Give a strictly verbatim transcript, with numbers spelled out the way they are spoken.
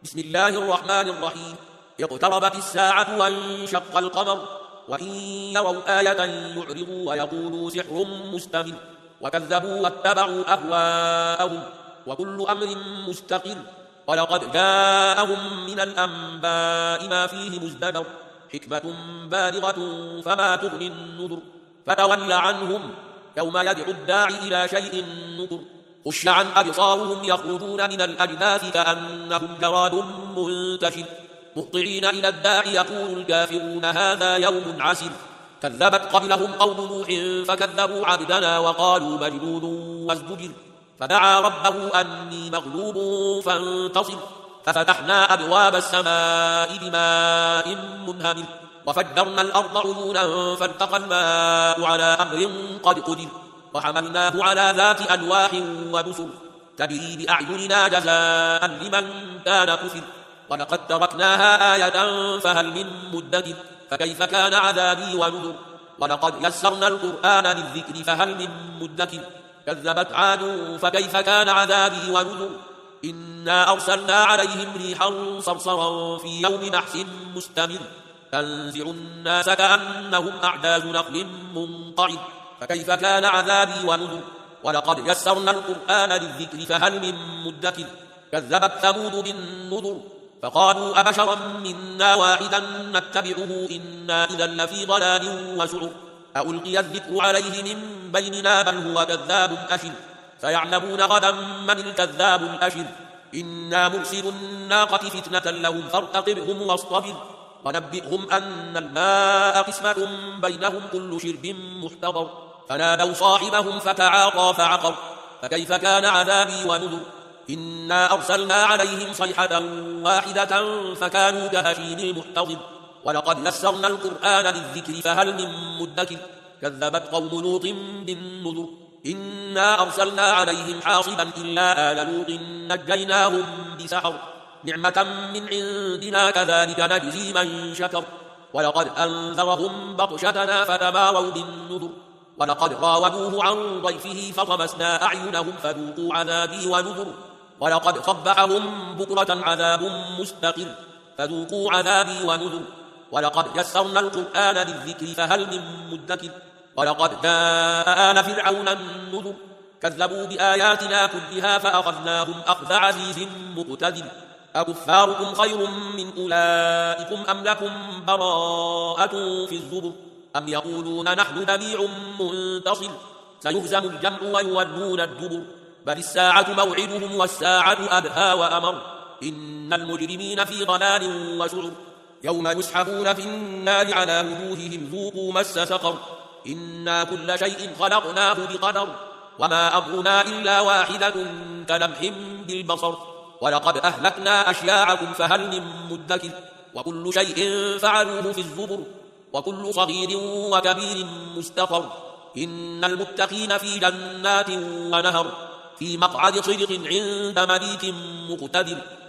بسم الله الرحمن الرحيم. اقتربت الساعة وانشق القمر وإن يروا آية يعرضوا ويقولوا سحر مستمر وكذبوا واتبعوا أهواءهم وكل أمر مستقر ولقد جاءهم من الأنباء ما فيه مزدجر حكمة بالغة فما تغني النذر فتول عنهم يوم يدعو الداعي إلى شيء نكر خش عن أبصارهم يخرجون من الأجداث كأنهم جراد منتشر مهطعين إلى الداعي يقول الكافرون هذا يوم عسر كذبت قبلهم قوم نوح فكذبوا عبدنا وقالوا مجنون وازدجر فدعا ربه أني مغلوب فانتصر ففتحنا أبواب السماء بماء منهمر وفجرنا الأرض عيونا فالتقى الماء على أمر قد قدر وحملناه على ذات ألواح ودسر تجري بأعيننا جزاء لمن كان كفر ولقد تركناها آية فهل من مدكر فكيف كان عذابي ونذر ولقد يسرنا القرآن للذكر فهل من مدكر كذبت عاد فكيف كان عذابي ونذر إنا أرسلنا عليهم ريحا صرصرا في يوم نحس مستمر تنزع الناس كأنهم أعجاز نخل منقعر فكيف كان عذابي ونذر ولقد يسرنا القرآن للذكر فهل من مدكر كذبت ثمود بالنذر فقالوا أبشرا منا واحدا نتبعه إنا إذا لفي ضلال وسعر ألقي الذكر عليه من بيننا بل هو كذاب أشر سيعلمون غدا من الكذاب الأشر إنا مرسل الناقة فتنة لهم فارتقبهم واصطبر ونبئهم أن الماء قسمة بينهم كل شرب محتضر فنادوا صاحبهم فتعاطى فعقر فكيف كان عذابي ونذر إنا أرسلنا عليهم صيحة واحدة فكانوا كهشيم المحتضر ولقد يسرنا القرآن للذكر فهل من مدكر كذبت قوم لوط بالنذر إنا أرسلنا عليهم حاصبا إلا آل لوط نجيناهم بسحر نعمة من عندنا كذلك نجزي من شكر ولقد أنذرهم بطشتنا فتماروا بالنذر ولقد راودوه عن ضيفه فطمسنا أعينهم فذوقوا عذابي ونذر ولقد صبحهم بكرة عذاب مستقر فذوقوا عذابي ونذر ولقد يسرنا القرآن للذكر فهل من مدكر ولقد جاء آل فرعون النذر كذبوا بآياتنا كلها فأخذناهم أخذ عزيز مقتدر أكفاركم خير من أولئكم أم لكم براءة في الزبر أم يقولون نحن جميع منتصر سيهزم الجمع ويولون الدبر بل الساعة موعدهم والساعة أدهى وأمر إن المجرمين في ضلال وسعر يوم يسحبون في النار على وجوههم ذوقوا مس سقر إنا كل شيء خلقناه بقدر وما أمرنا إلا واحدة كلمح بالبصر ولقد أهلكنا أشياعكم فهل من مدكر وكل شيء فعلوه في الزبر وكل صغير وكبير مستقر إن المتقين في جنات ونهر في مقعد صدق عند مليك مقتدر